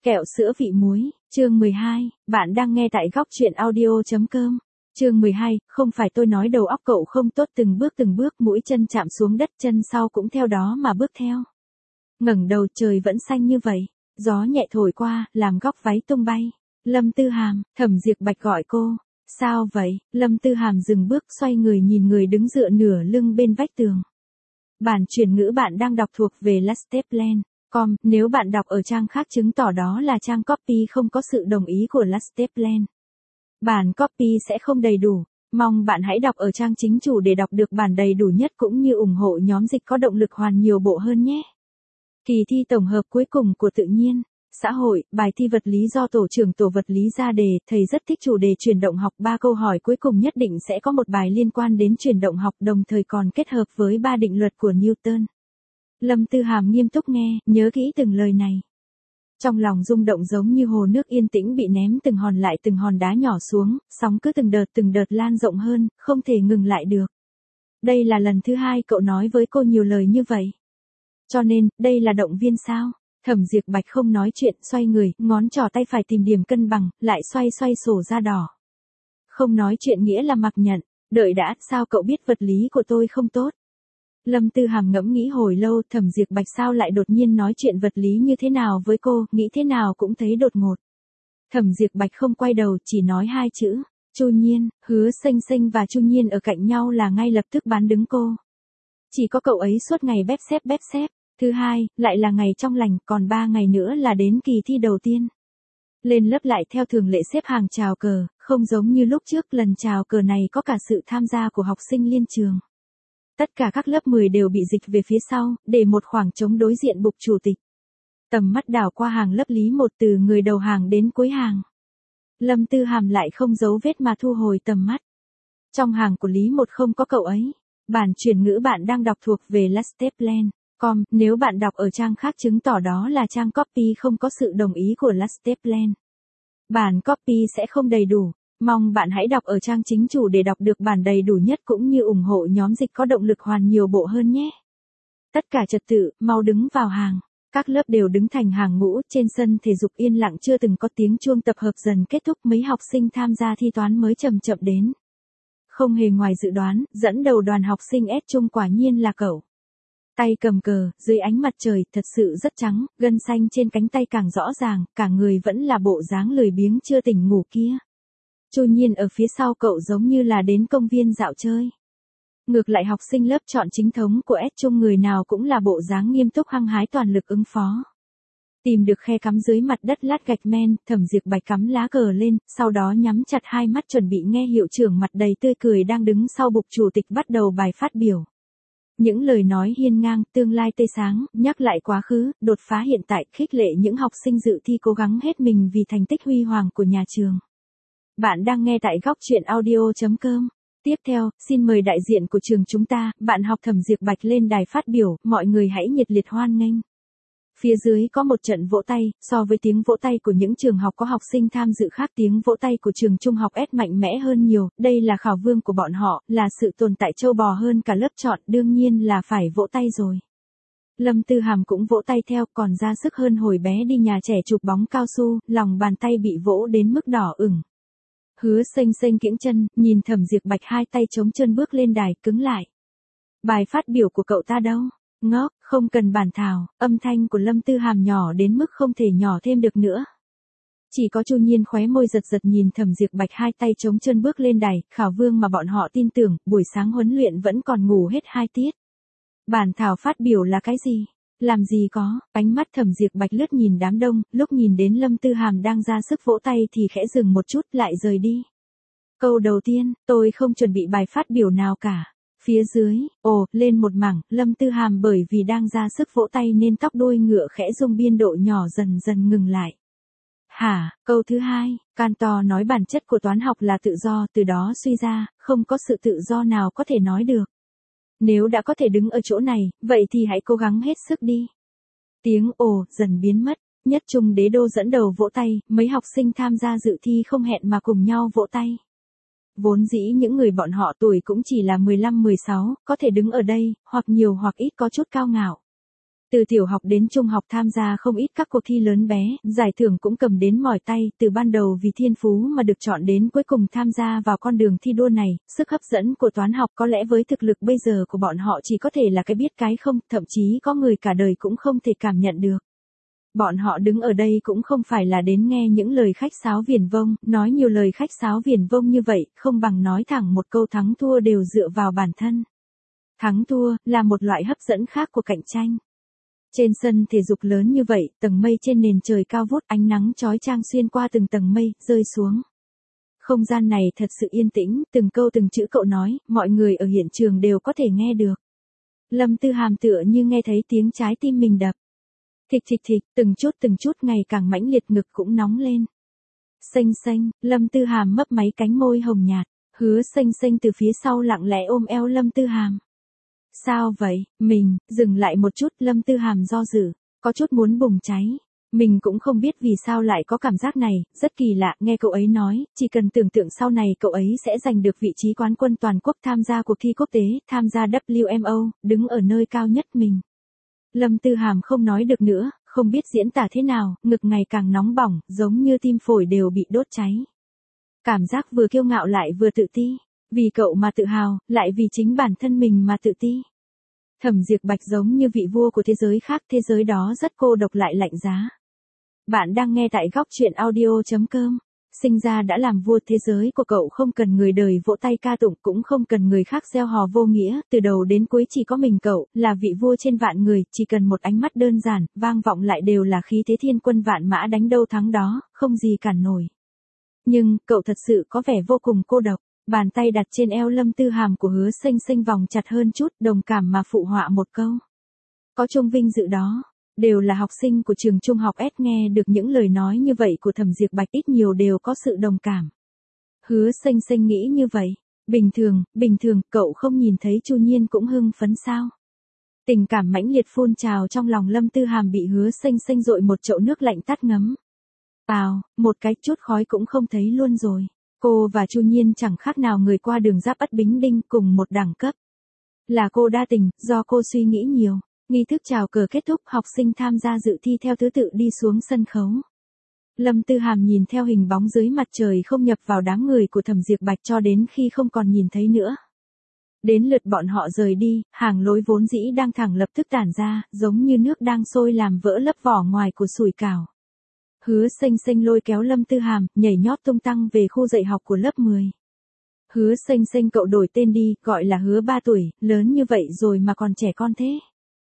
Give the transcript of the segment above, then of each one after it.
Kẹo sữa vị muối, chương 12, bạn đang nghe tại góc truyện audio.com. Chương 12, không phải tôi nói đầu óc cậu không tốt, từng bước mũi chân chạm xuống đất, chân sau cũng theo đó mà bước theo. Ngẩng đầu trời vẫn xanh như vậy, gió nhẹ thổi qua, làm góc váy tung bay. Lâm Tư Hàm, Thẩm Diệp Bạch gọi cô. Sao vậy? Lâm Tư Hàm dừng bước, xoay người nhìn người đứng dựa nửa lưng bên vách tường. Bản chuyển ngữ bạn đang đọc thuộc về Lasteplan. Nếu bạn đọc ở trang khác chứng tỏ đó là trang copy không có sự đồng ý của Lasteplan. Bản copy sẽ không đầy đủ. Mong bạn hãy đọc ở trang chính chủ để đọc được bản đầy đủ nhất cũng như ủng hộ nhóm dịch có động lực hoàn nhiều bộ hơn nhé. Kỳ thi tổng hợp cuối cùng của tự nhiên, xã hội, bài thi vật lý do tổ trưởng tổ vật lý ra đề, thầy rất thích chủ đề chuyển động học, 3 câu hỏi cuối cùng nhất định sẽ có một bài liên quan đến chuyển động học, đồng thời còn kết hợp với 3 định luật của Newton. Lâm Tư Hàm nghiêm túc nghe, nhớ kỹ từng lời này. Trong lòng rung động giống như hồ nước yên tĩnh bị ném từng hòn lại từng hòn đá nhỏ xuống, sóng cứ từng đợt lan rộng hơn, không thể ngừng lại được. Đây là lần thứ 2 cậu nói với cô nhiều lời như vậy. Cho nên, đây là động viên sao? Thẩm Diệp Bạch không nói chuyện, xoay người, ngón trỏ tay phải tìm điểm cân bằng, lại xoay sổ da đỏ. Không nói chuyện nghĩa là mặc nhận, đợi đã, sao cậu biết vật lý của tôi không tốt? Lâm Tư Hàm ngẫm nghĩ hồi lâu, Thẩm Diệp Bạch sao lại đột nhiên nói chuyện vật lý như thế nào với cô, nghĩ thế nào cũng thấy đột ngột. Thẩm Diệp Bạch không quay đầu, chỉ nói 2 chữ, Chu Nhiên. Hứa Xanh và Chu Nhiên ở cạnh nhau là ngay lập tức bán đứng cô. Chỉ có cậu ấy suốt ngày bép xếp. Thứ hai, lại là ngày trong lành, còn 3 ngày nữa là đến kỳ thi đầu tiên. Lên lớp lại theo thường lệ xếp hàng chào cờ, không giống như lúc trước, lần chào cờ này có cả sự tham gia của học sinh liên trường. Tất cả các lớp 10 đều bị dịch về phía sau, để một khoảng trống đối diện bục chủ tịch. Tầm mắt đảo qua hàng lớp Lý 1 từ người đầu hàng đến cuối hàng. Lâm Tư Hàm lại không giấu vết mà thu hồi tầm mắt. Trong hàng của Lý 1 không có cậu ấy. Bản chuyển ngữ bạn đang đọc thuộc về Lasteplan. Nếu bạn đọc ở trang khác chứng tỏ đó là trang copy không có sự đồng ý của Lasteplan. Bản copy sẽ không đầy đủ. Mong bạn hãy đọc ở trang chính chủ để đọc được bản đầy đủ nhất cũng như ủng hộ nhóm dịch có động lực hoàn nhiều bộ hơn nhé. Tất cả trật tự, mau đứng vào hàng. Các lớp đều đứng thành hàng ngũ, trên sân thể dục yên lặng, chưa từng có tiếng chuông tập hợp dần kết thúc, mấy học sinh tham gia thi toán mới chậm đến. Không hề ngoài dự đoán, dẫn đầu đoàn học sinh S trung quả nhiên là cậu. Tay cầm cờ, dưới ánh mặt trời, thật sự rất trắng, gân xanh trên cánh tay càng rõ ràng, cả người vẫn là bộ dáng lười biếng chưa tỉnh ngủ kia. Chu Nhiên ở phía sau cậu giống như là đến công viên dạo chơi. Ngược lại học sinh lớp chọn chính thống của S trung người nào cũng là bộ dáng nghiêm túc hăng hái toàn lực ứng phó. Tìm được khe cắm dưới mặt đất lát gạch men, Thẩm Diệp Bạch cắm lá cờ lên, sau đó nhắm chặt hai mắt chuẩn bị nghe hiệu trưởng mặt đầy tươi cười đang đứng sau bục chủ tịch bắt đầu bài phát biểu. Những lời nói hiên ngang, tương lai tươi sáng, nhắc lại quá khứ, đột phá hiện tại, khích lệ những học sinh dự thi cố gắng hết mình vì thành tích huy hoàng của nhà trường. Bạn đang nghe tại góc truyện audio.com. Tiếp theo, xin mời đại diện của trường chúng ta, bạn học Thẩm Diệp Bạch lên đài phát biểu, mọi người hãy nhiệt liệt hoan nghênh. Phía dưới có một trận vỗ tay, so với tiếng vỗ tay của những trường học có học sinh tham dự khác, tiếng vỗ tay của trường trung học S mạnh mẽ hơn nhiều, đây là khảo vương của bọn họ, là sự tồn tại châu bò hơn cả lớp chọn, đương nhiên là phải vỗ tay rồi. Lâm Tư Hàm cũng vỗ tay theo, còn ra sức hơn hồi bé đi nhà trẻ chụp bóng cao su, lòng bàn tay bị vỗ đến mức đỏ ửng. Hứa Xanh kiễng chân, nhìn Thẩm Diệp Bạch hai tay chống chân bước lên đài, cứng lại. Bài phát biểu của cậu ta đâu? Ngốc, không cần bản thảo, âm thanh của Lâm Tư Hàm nhỏ đến mức không thể nhỏ thêm được nữa. Chỉ có Chu Nhiên khóe môi giật nhìn Thẩm Diệp Bạch hai tay chống chân bước lên đài, khảo vương mà bọn họ tin tưởng, buổi sáng huấn luyện vẫn còn ngủ hết 2 tiết. Bản thảo phát biểu là cái gì? Làm gì có, ánh mắt Thẩm Diệp Bạch lướt nhìn đám đông, lúc nhìn đến Lâm Tư Hàm đang ra sức vỗ tay thì khẽ dừng một chút lại rời đi. Câu đầu tiên, tôi không chuẩn bị bài phát biểu nào cả. Phía dưới, lên một mảng, Lâm Tư Hàm bởi vì đang ra sức vỗ tay nên tóc đuôi ngựa khẽ rung, biên độ nhỏ dần ngừng lại. Câu thứ hai, Cantor nói bản chất của toán học là tự do, từ đó suy ra, không có sự tự do nào có thể nói được. Nếu đã có thể đứng ở chỗ này, vậy thì hãy cố gắng hết sức đi. Tiếng dần biến mất, Nhất Trung Đế Đô dẫn đầu vỗ tay, mấy học sinh tham gia dự thi không hẹn mà cùng nhau vỗ tay. Vốn dĩ những người bọn họ tuổi cũng chỉ là 15-16, có thể đứng ở đây, hoặc nhiều hoặc ít có chút cao ngạo. Từ tiểu học đến trung học tham gia không ít các cuộc thi lớn bé, giải thưởng cũng cầm đến mỏi tay, từ ban đầu vì thiên phú mà được chọn đến cuối cùng tham gia vào con đường thi đua này, sức hấp dẫn của toán học có lẽ với thực lực bây giờ của bọn họ chỉ có thể là cái biết cái không, thậm chí có người cả đời cũng không thể cảm nhận được. Bọn họ đứng ở đây cũng không phải là đến nghe những lời khách sáo viển vông, nói nhiều lời khách sáo viển vông như vậy, không bằng nói thẳng một câu thắng thua đều dựa vào bản thân. Thắng thua là một loại hấp dẫn khác của cạnh tranh. Trên sân thể dục lớn như vậy, tầng mây trên nền trời cao vút, ánh nắng chói chang xuyên qua từng tầng mây, rơi xuống. Không gian này thật sự yên tĩnh, từng câu từng chữ cậu nói, mọi người ở hiện trường đều có thể nghe được. Lâm Tư Hàm tựa như nghe thấy tiếng trái tim mình đập. Thịch thịch thịch, từng chút ngày càng mãnh liệt, ngực cũng nóng lên. Xanh xanh, Lâm Tư Hàm mấp máy cánh môi hồng nhạt, Hứa Xanh Xanh từ phía sau lặng lẽ ôm eo Lâm Tư Hàm. Sao vậy, mình, dừng lại một chút, Lâm Tư Hàm do dự, có chút muốn bùng cháy. Mình cũng không biết vì sao lại có cảm giác này, rất kỳ lạ, nghe cậu ấy nói, chỉ cần tưởng tượng sau này cậu ấy sẽ giành được vị trí quán quân toàn quốc, tham gia cuộc thi quốc tế, tham gia WMO, đứng ở nơi cao nhất mình. Lâm Tư Hàm không nói được nữa, không biết diễn tả thế nào, ngực ngày càng nóng bỏng, giống như tim phổi đều bị đốt cháy. Cảm giác vừa kiêu ngạo lại vừa tự ti, vì cậu mà tự hào, lại vì chính bản thân mình mà tự ti. Thẩm Diệp Bạch giống như vị vua của thế giới khác, thế giới đó rất cô độc lại lạnh giá. Bạn đang nghe tại góc truyện audio.com. Sinh ra đã làm vua, thế giới của cậu không cần người đời vỗ tay ca tụng, cũng không cần người khác gieo hò vô nghĩa, từ đầu đến cuối chỉ có mình cậu, là vị vua trên vạn người, chỉ cần một ánh mắt đơn giản, vang vọng lại đều là khí thế thiên quân vạn mã, đánh đâu thắng đó, không gì cản nổi. Nhưng, cậu thật sự có vẻ vô cùng cô độc. Bàn tay đặt trên eo Lâm Tư Hàm của Hứa Xanh Xanh vòng chặt hơn chút, đồng cảm mà phụ họa một câu. Có chung vinh dự đó. Đều là học sinh của trường trung học S, nghe được những lời nói như vậy của Thẩm Diệp Bạch ít nhiều đều có sự đồng cảm. Hứa Xanh Xanh nghĩ như vậy. Bình thường, cậu không nhìn thấy Chu Nhiên cũng hưng phấn sao? Tình cảm mãnh liệt phun trào trong lòng Lâm Tư Hàm bị Hứa Xanh Xanh dội một chậu nước lạnh tát ngấm. Một cái chút khói cũng không thấy luôn rồi. Cô và Chu Nhiên chẳng khác nào người qua đường giáp Ất Bính Đinh, cùng một đẳng cấp. Là cô đa tình, do cô suy nghĩ nhiều. Nghi thức chào cờ kết thúc, học sinh tham gia dự thi theo thứ tự đi xuống sân khấu. Lâm Tư Hàm nhìn theo hình bóng dưới mặt trời không nhập vào đám người của Thẩm Diệp Bạch cho đến khi không còn nhìn thấy nữa. Đến lượt bọn họ rời đi, hàng lối vốn dĩ đang thẳng lập tức tản ra, giống như nước đang sôi làm vỡ lớp vỏ ngoài của sủi cảo. Hứa Xanh Xanh lôi kéo Lâm Tư Hàm, nhảy nhót tung tăng về khu dạy học của lớp 10. Hứa Xanh Xanh, cậu đổi tên đi, gọi là Hứa 3 tuổi, lớn như vậy rồi mà còn trẻ con thế.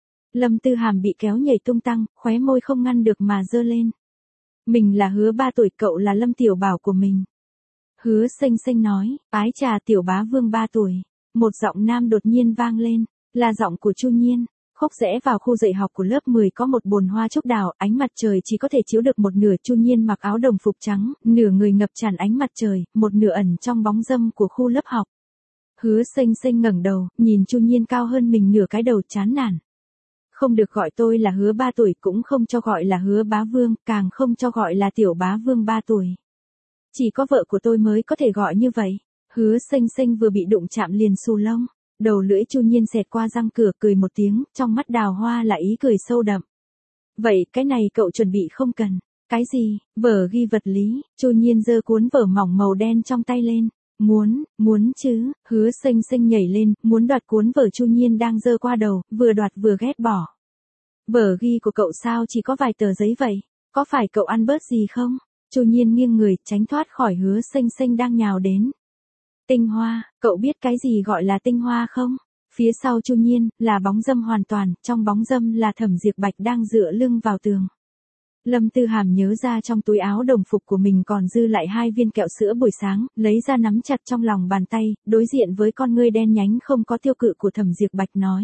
Lâm Tư Hàm bị kéo nhảy tung tăng, khóe môi không ngăn được mà giơ lên. Mình là Hứa 3 tuổi, cậu là Lâm Tiểu Bảo của mình. Hứa Xanh Xanh nói, ái trà Tiểu Bá Vương 3 tuổi. Một giọng nam đột nhiên vang lên, là giọng của Chu Nhiên. Khúc rẽ vào khu dạy học của lớp 10 có một bồn hoa trúc đào, ánh mặt trời chỉ có thể chiếu được một nửa. Chu Nhiên mặc áo đồng phục trắng, nửa người ngập tràn ánh mặt trời, một nửa ẩn trong bóng râm của khu lớp học. Hứa Xanh Xanh ngẩng đầu, nhìn Chu Nhiên cao hơn mình nửa cái đầu, chán nản. Không được gọi tôi là Hứa 3 tuổi, cũng không cho gọi là Hứa Bá Vương, càng không cho gọi là Tiểu Bá Vương 3 tuổi. Chỉ có vợ của tôi mới có thể gọi như vậy. Hứa Xanh Xanh vừa bị đụng chạm liền xù lông. Đầu lưỡi Chu Nhiên xẹt qua răng cửa, cười một tiếng, trong mắt đào hoa là ý cười sâu đậm. Vậy cái này cậu chuẩn bị không cần. Cái gì? Vở ghi vật lý. Chu Nhiên giơ cuốn vở mỏng màu đen trong tay lên. Muốn chứ. Hứa Xanh Xanh nhảy lên, muốn đoạt cuốn vở Chu Nhiên đang giơ qua đầu, vừa đoạt vừa ghét bỏ. Vở ghi của cậu sao chỉ có vài tờ giấy vậy? Có phải cậu ăn bớt gì không? Chu Nhiên nghiêng người, tránh thoát khỏi Hứa Xanh Xanh đang nhào đến. Tinh hoa, cậu biết cái gì gọi là tinh hoa không? Phía sau Chu Nhiên, là bóng râm hoàn toàn, trong bóng râm là Thẩm Diệp Bạch đang dựa lưng vào tường. Lâm Tư Hàm nhớ ra trong túi áo đồng phục của mình còn dư lại 2 viên kẹo sữa buổi sáng, lấy ra nắm chặt trong lòng bàn tay, đối diện với con ngươi đen nhánh không có tiêu cự của Thẩm Diệp Bạch nói.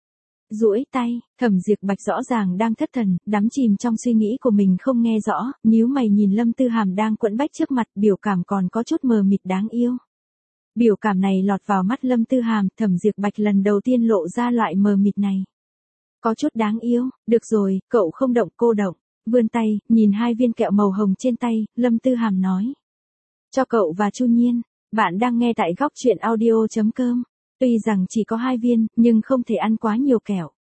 Duỗi tay, Thẩm Diệp Bạch rõ ràng đang thất thần, đắm chìm trong suy nghĩ của mình không nghe rõ, nhíu mày nhìn Lâm Tư Hàm đang quẫn bách trước mặt, biểu cảm còn có chút mờ mịt đáng yêu. Biểu cảm này lọt vào mắt Lâm Tư Hàm, Thẩm Diệp Bạch lần đầu tiên lộ ra loại mờ mịt này. Có chút đáng yêu, được rồi, cậu không động, cô động. Vươn tay, nhìn 2 viên kẹo màu hồng trên tay, Lâm Tư Hàm nói. Cho cậu và Chu Nhiên, bạn đang nghe tại góc truyện audio.com. Tuy rằng chỉ có 2 viên, nhưng không thể ăn quá nhiều kẹo.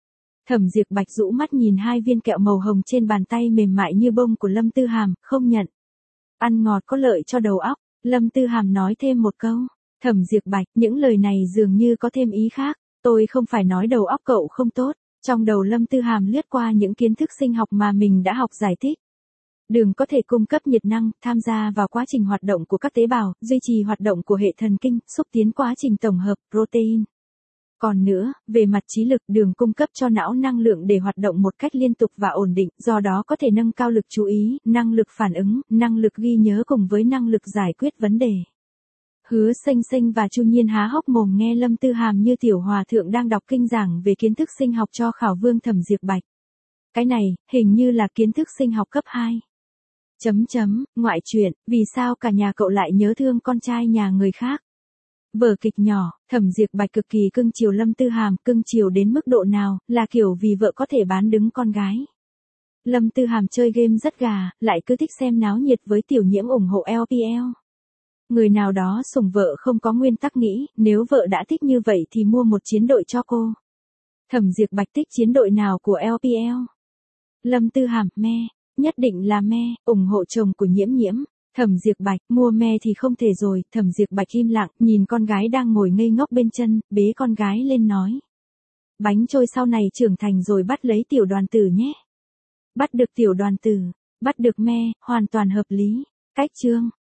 Thẩm Diệp Bạch rũ mắt nhìn hai viên kẹo màu hồng trên bàn tay mềm mại như bông của Lâm Tư Hàm, không nhận. Ăn ngọt có lợi cho đầu óc, Lâm Tư Hàm nói thêm một câu. Thẩm Diệp Bạch, những lời này dường như có thêm ý khác, tôi không phải nói đầu óc cậu không tốt. Trong đầu Lâm Tư Hàm lướt qua những kiến thức sinh học mà mình đã học giải thích. Đường có thể cung cấp nhiệt năng, tham gia vào quá trình hoạt động của các tế bào, duy trì hoạt động của hệ thần kinh, xúc tiến quá trình tổng hợp protein. Còn nữa, về mặt trí lực, đường cung cấp cho não năng lượng để hoạt động một cách liên tục và ổn định, do đó có thể nâng cao lực chú ý, năng lực phản ứng, năng lực ghi nhớ cùng với năng lực giải quyết vấn đề. Hứa Xanh Xanh và Chu Nhiên há hốc mồm nghe Lâm Tư Hàm như tiểu hòa thượng đang đọc kinh giảng về kiến thức sinh học cho khảo vương Thẩm Diệp Bạch. Cái này, hình như là kiến thức sinh học cấp 2. Ngoại truyện, vì sao cả nhà cậu lại nhớ thương con trai nhà người khác? Vở kịch nhỏ, Thẩm Diệp Bạch cực kỳ cưng chiều Lâm Tư Hàm, cưng chiều đến mức độ nào, là kiểu vì vợ có thể bán đứng con gái. Lâm Tư Hàm chơi game rất gà, lại cứ thích xem náo nhiệt với tiểu nhiễm ủng hộ LPL. Người nào đó sủng vợ không có nguyên tắc nghĩ, nếu vợ đã thích như vậy thì mua một chiến đội cho cô. Thẩm Diệp Bạch thích chiến đội nào của LPL? Lâm Tư Hàm, me, nhất định là me, ủng hộ chồng của Nhiễm Nhiễm. Thẩm Diệp Bạch, mua me thì không thể rồi. Thẩm Diệp Bạch im lặng, nhìn con gái đang ngồi ngây ngốc bên chân, bế con gái lên nói. Bánh trôi sau này trưởng thành rồi bắt lấy tiểu đoàn tử nhé. Bắt được tiểu đoàn tử, bắt được me, hoàn toàn hợp lý. Cách chương